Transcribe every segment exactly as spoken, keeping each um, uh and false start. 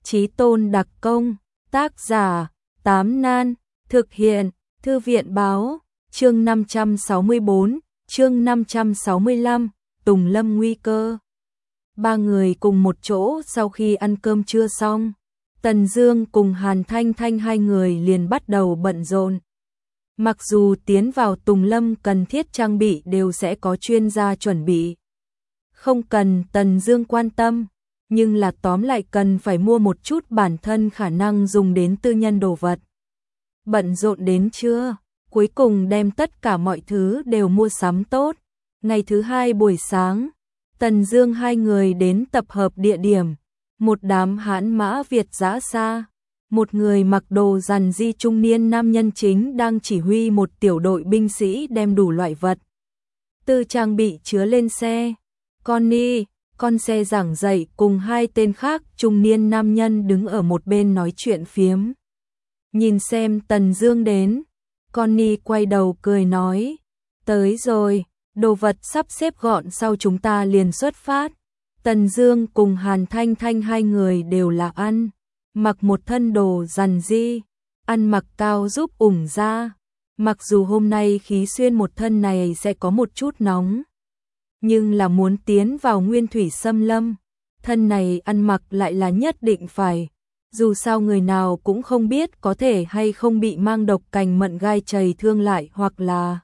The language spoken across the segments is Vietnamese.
Chí tôn đặc công, tác giả, Tám Nan, thực hiện, Thư viện báo, chương năm trăm sáu mươi tư, chương năm trăm sáu mươi lăm, Tùng Lâm nguy cơ. Ba người cùng một chỗ sau khi ăn cơm trưa xong, Tần Dương cùng Hàn Thanh Thanh hai người liền bắt đầu bận rộn. Mặc dù tiến vào Tùng Lâm cần thiết trang bị đều sẽ có chuyên gia chuẩn bị, không cần Tần Dương quan tâm, nhưng là tóm lại cần phải mua một chút bản thân khả năng dùng đến tư nhân đồ vật. Bận rộn đến trưa, cuối cùng đem tất cả mọi thứ đều mua sắm tốt. Ngày thứ hai buổi sáng, Tần Dương hai người đến tập hợp địa điểm, một đám hãn mã Việt dã xa. Một người mặc đồ rằn di trung niên nam nhân chính đang chỉ huy một tiểu đội binh sĩ đem đủ loại vật tư trang bị chứa lên xe. Connie, con xe giảng dạy cùng hai tên khác trung niên nam nhân đứng ở một bên nói chuyện phiếm. Nhìn xem Tần Dương đến, Connie quay đầu cười nói, tới rồi, đồ vật sắp xếp gọn sau chúng ta liền xuất phát. Tần Dương cùng Hàn Thanh Thanh hai người đều là ăn mặc một thân đồ rằn di, ăn mặc cao giúp ủng da. Mặc dù hôm nay khí xuyên một thân này sẽ có một chút nóng, nhưng là muốn tiến vào Nguyên Thủy Xâm Lâm, thân này ăn mặc lại là nhất định phải. Dù sao người nào cũng không biết có thể hay không bị mang độc cành mận gai chày thương lại, hoặc là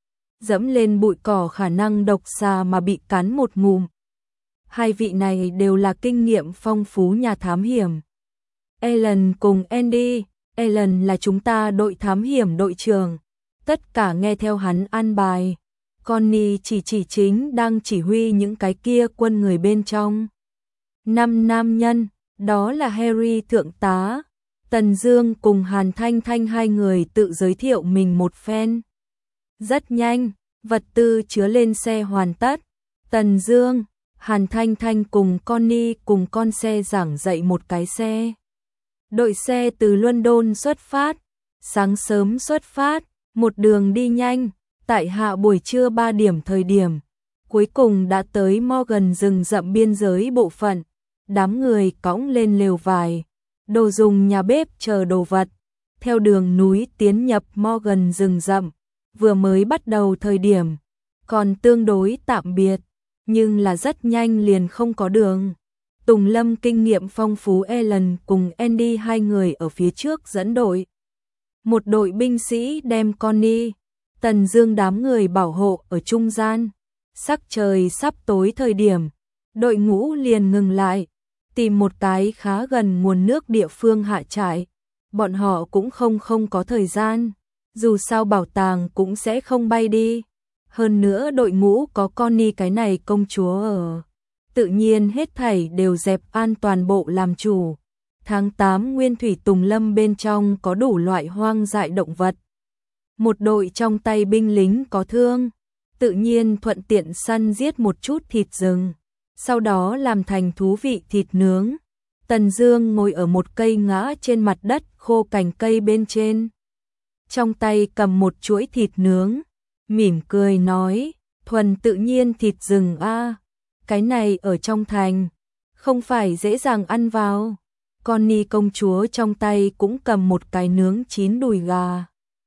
dẫm lên bụi cỏ khả năng độc xà mà bị cắn một ngụm. Hai vị này đều là kinh nghiệm phong phú nhà thám hiểm. Ellen cùng Andy, Ellen là chúng ta đội thám hiểm đội trưởng, tất cả nghe theo hắn an bài. Connie chỉ chỉ chính đang chỉ huy những cái kia quân người bên trong. Năm nam nhân, đó là Harry thượng tá. Tần Dương cùng Hàn Thanh Thanh hai người tự giới thiệu mình một phen. Rất nhanh, vật tư chứa lên xe hoàn tất. Tần Dương, Hàn Thanh Thanh cùng Connie cùng con xe giảng dạy một cái xe. Đội xe từ London xuất phát, sáng sớm xuất phát, một đường đi nhanh, tại hạ buổi trưa ba điểm thời điểm, cuối cùng đã tới Morgan rừng rậm biên giới bộ phận. Đám người cõng lên lều vải, đồ dùng nhà bếp chờ đồ vật, theo đường núi tiến nhập Morgan rừng rậm. Vừa mới bắt đầu thời điểm còn tương đối tạm biệt, nhưng là rất nhanh liền không có đường. Tùng Lâm kinh nghiệm phong phú Ellen cùng Andy hai người ở phía trước dẫn đội. Một đội binh sĩ đem Connie, Tần Dương đám người bảo hộ ở trung gian. Sắc trời sắp tối thời điểm, đội ngũ liền ngừng lại, tìm một cái khá gần nguồn nước địa phương hạ trại. Bọn họ cũng không không có thời gian, dù sao bảo tàng cũng sẽ không bay đi. Hơn nữa đội ngũ có Connie cái này công chúa ở, tự nhiên hết thảy đều dẹp an toàn bộ làm chủ. Tháng tám Nguyên Thủy Tùng Lâm bên trong có đủ loại hoang dại động vật. Một đội trong tay binh lính có thương, tự nhiên thuận tiện săn giết một chút thịt rừng, sau đó làm thành thú vị thịt nướng. Tần Dương ngồi ở một cây ngã trên mặt đất khô cành cây bên trên, trong tay cầm một chuỗi thịt nướng, mỉm cười nói, thuần tự nhiên thịt rừng a, cái này ở trong thành không phải dễ dàng ăn vào. Connie công chúa trong tay cũng cầm một cái nướng chín đùi gà,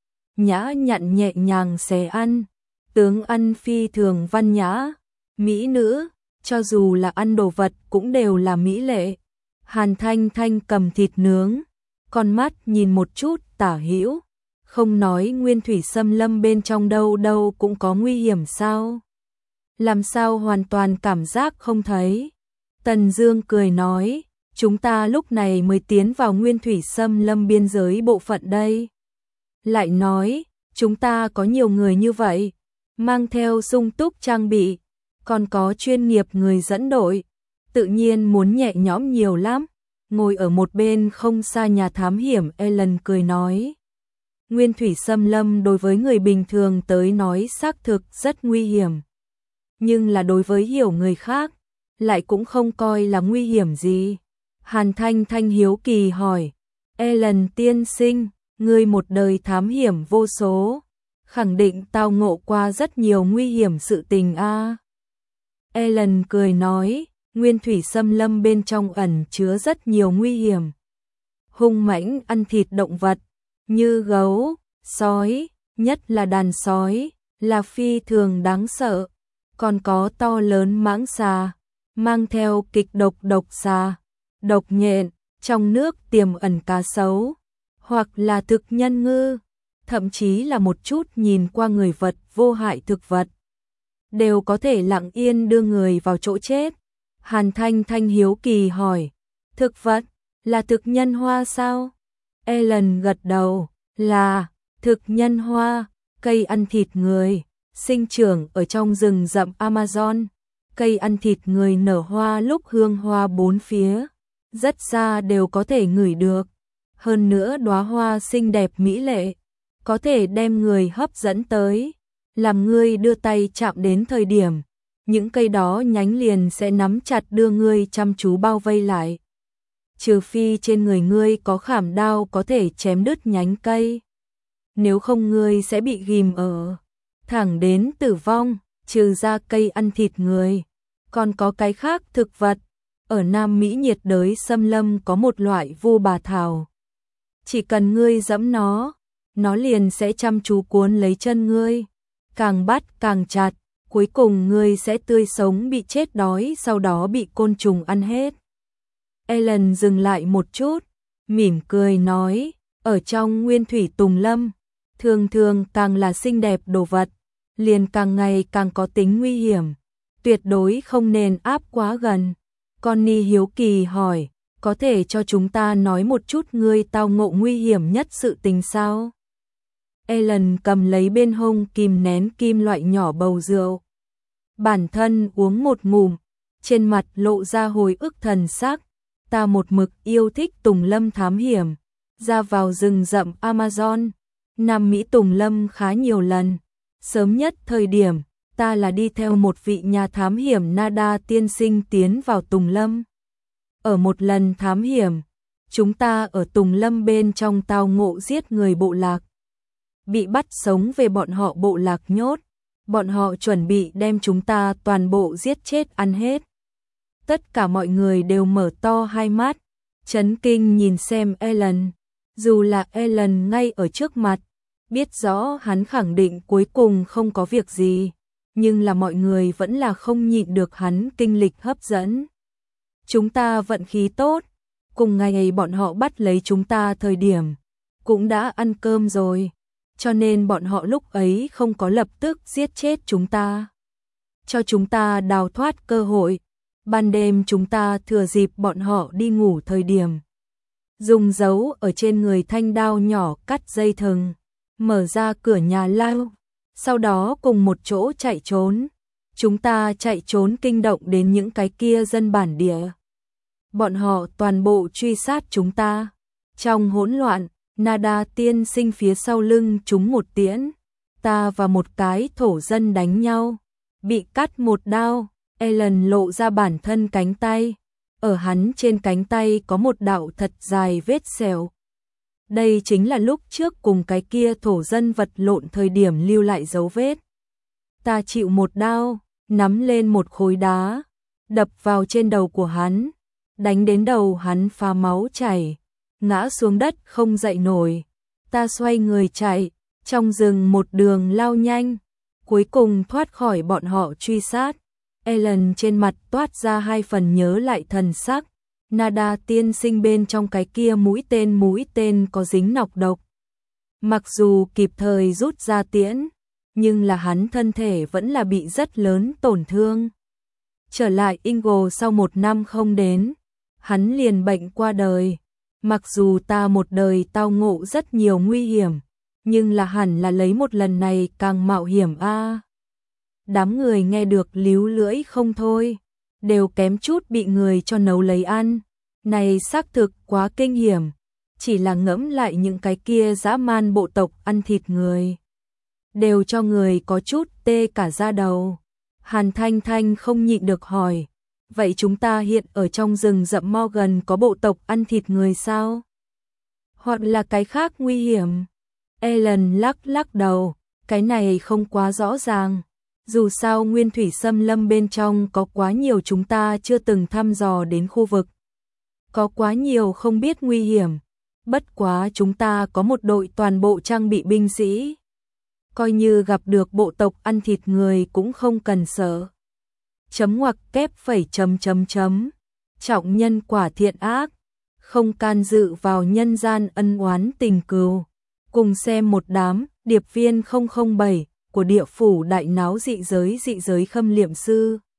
nhã nhặn nhẹ nhàng xé ăn, tướng ăn phi thường văn nhã. Mỹ nữ, cho dù là ăn đồ vật cũng đều là mỹ lệ. Hàn Thanh Thanh cầm thịt nướng, con mắt nhìn một chút tả hữu, không nói Nguyên Thủy Xâm Lâm bên trong đâu đâu cũng có nguy hiểm sao? Làm sao hoàn toàn cảm giác không thấy? Tần Dương cười nói, chúng ta lúc này mới tiến vào Nguyên Thủy Xâm Lâm biên giới bộ phận đây. Lại nói, chúng ta có nhiều người như vậy, mang theo sung túc trang bị, còn có chuyên nghiệp người dẫn đội, tự nhiên muốn nhẹ nhõm nhiều lắm. Ngồi ở một bên không xa nhà thám hiểm Ellen cười nói, Nguyên Thủy Xâm Lâm đối với người bình thường tới nói xác thực rất nguy hiểm, nhưng là đối với hiểu người khác lại cũng không coi là nguy hiểm gì. Hàn Thanh Thanh hiếu kỳ hỏi, Ellen tiên sinh, ngươi một đời thám hiểm vô số, khẳng định tao ngộ qua rất nhiều nguy hiểm sự tình a. Ellen cười nói, nguyên thủy xâm lâm bên trong ẩn chứa rất nhiều nguy hiểm. Hung mãnh ăn thịt động vật, như gấu, sói, nhất là đàn sói, là phi thường đáng sợ. Còn có to lớn mãng xà, mang theo kịch độc độc xà, độc nhện, trong nước tiềm ẩn cá sấu, hoặc là thực nhân ngư, thậm chí là một chút nhìn qua người vật vô hại thực vật, đều có thể lặng yên đưa người vào chỗ chết. Hàn Thanh Thanh hiếu kỳ hỏi, thực vật, là thực nhân hoa sao? Ellen gật đầu, là, thực nhân hoa, cây ăn thịt người, sinh trưởng ở trong rừng rậm Amazon. Cây ăn thịt người nở hoa lúc hương hoa bốn phía, rất xa đều có thể ngửi được. Hơn nữa đóa hoa xinh đẹp mỹ lệ, có thể đem người hấp dẫn tới, làm ngươi đưa tay chạm đến thời điểm, những cây đó nhánh liền sẽ nắm chặt đưa ngươi chăm chú bao vây lại. Trừ phi trên người ngươi có khảm đao có thể chém đứt nhánh cây, nếu không ngươi sẽ bị ghim ở, thẳng đến tử vong. Trừ ra cây ăn thịt người, còn có cái khác thực vật. Ở Nam Mỹ nhiệt đới xâm lâm có một loại vu bà thảo, chỉ cần ngươi giẫm nó, nó liền sẽ chăm chú cuốn lấy chân ngươi, càng bắt càng chặt, cuối cùng ngươi sẽ tươi sống bị chết đói, sau đó bị côn trùng ăn hết. Ellen dừng lại một chút, mỉm cười nói, ở trong nguyên thủy tùng lâm, thường thường càng là xinh đẹp đồ vật, liền càng ngày càng có tính nguy hiểm, tuyệt đối không nên áp quá gần. Connie hiếu kỳ hỏi, có thể cho chúng ta nói một chút ngươi tao ngộ nguy hiểm nhất sự tình sao? Ellen cầm lấy bên hông kìm nén kim loại nhỏ bầu rượu. Bản thân uống một ngụm, trên mặt lộ ra hồi ức thần sắc. Ta một mực yêu thích tùng lâm thám hiểm, ra vào rừng rậm Amazon, Nam Mỹ tùng lâm khá nhiều lần. Sớm nhất thời điểm, ta là đi theo một vị nhà thám hiểm Nada tiên sinh tiến vào tùng lâm. Ở một lần thám hiểm, chúng ta ở tùng lâm bên trong tao ngộ giết người bộ lạc. Bị bắt sống về bọn họ bộ lạc nhốt, bọn họ chuẩn bị đem chúng ta toàn bộ giết chết ăn hết. Tất cả mọi người đều mở to hai mắt, chấn kinh nhìn xem Ellen. Dù là Ellen ngay ở trước mặt, biết rõ hắn khẳng định cuối cùng không có việc gì, nhưng là mọi người vẫn là không nhịn được hắn kinh lịch hấp dẫn. Chúng ta vận khí tốt, cùng ngày bọn họ bắt lấy chúng ta thời điểm, cũng đã ăn cơm rồi, cho nên bọn họ lúc ấy không có lập tức giết chết chúng ta, cho chúng ta đào thoát cơ hội. Ban đêm chúng ta thừa dịp bọn họ đi ngủ thời điểm, dùng dấu ở trên người thanh đao nhỏ cắt dây thừng, mở ra cửa nhà lao, sau đó cùng một chỗ chạy trốn. Chúng ta chạy trốn kinh động đến những cái kia dân bản địa. Bọn họ toàn bộ truy sát chúng ta. Trong hỗn loạn, Nada tiên sinh phía sau lưng chúng một tiễn. Ta và một cái thổ dân đánh nhau, bị cắt một đao. Ellen lộ ra bản thân cánh tay. Ở hắn trên cánh tay có một đạo thật dài vết sẹo. Đây chính là lúc trước cùng cái kia thổ dân vật lộn thời điểm lưu lại dấu vết. Ta chịu một đao, nắm lên một khối đá, đập vào trên đầu của hắn, đánh đến đầu hắn phá máu chảy, ngã xuống đất không dậy nổi. Ta xoay người chạy, trong rừng một đường lao nhanh, cuối cùng thoát khỏi bọn họ truy sát. Ellen trên mặt toát ra hai phần nhớ lại thần sắc. Nada tiên sinh bên trong cái kia mũi tên mũi tên có dính nọc độc. Mặc dù kịp thời rút ra tiễn, nhưng là hắn thân thể vẫn là bị rất lớn tổn thương. Trở lại Ingle sau một năm không đến, hắn liền bệnh qua đời. Mặc dù ta một đời tao ngộ rất nhiều nguy hiểm, nhưng là hẳn là lấy một lần này càng mạo hiểm a. À. Đám người nghe được líu lưỡi không thôi, đều kém chút bị người cho nấu lấy ăn. Này xác thực quá kinh hiểm, chỉ là ngẫm lại những cái kia dã man bộ tộc ăn thịt người, đều cho người có chút tê cả da đầu. Hàn Thanh Thanh không nhịn được hỏi, vậy chúng ta hiện ở trong rừng rậm Morgan có bộ tộc ăn thịt người sao? Hoặc là cái khác nguy hiểm? Ellen lắc lắc đầu, cái này không quá rõ ràng. Dù sao nguyên thủy xâm lâm bên trong có quá nhiều chúng ta chưa từng thăm dò đến khu vực. Có quá nhiều không biết nguy hiểm. Bất quá chúng ta có một đội toàn bộ trang bị binh sĩ. Coi như gặp được bộ tộc ăn thịt người cũng không cần sợ. Chấm ngoặc kép phẩy chấm chấm chấm. Trọng nhân quả thiện ác. Không can dự vào nhân gian ân oán tình cừu. Cùng xem một đám điệp viên không không bảy của địa phủ đại náo dị giới dị giới khâm liệm sư.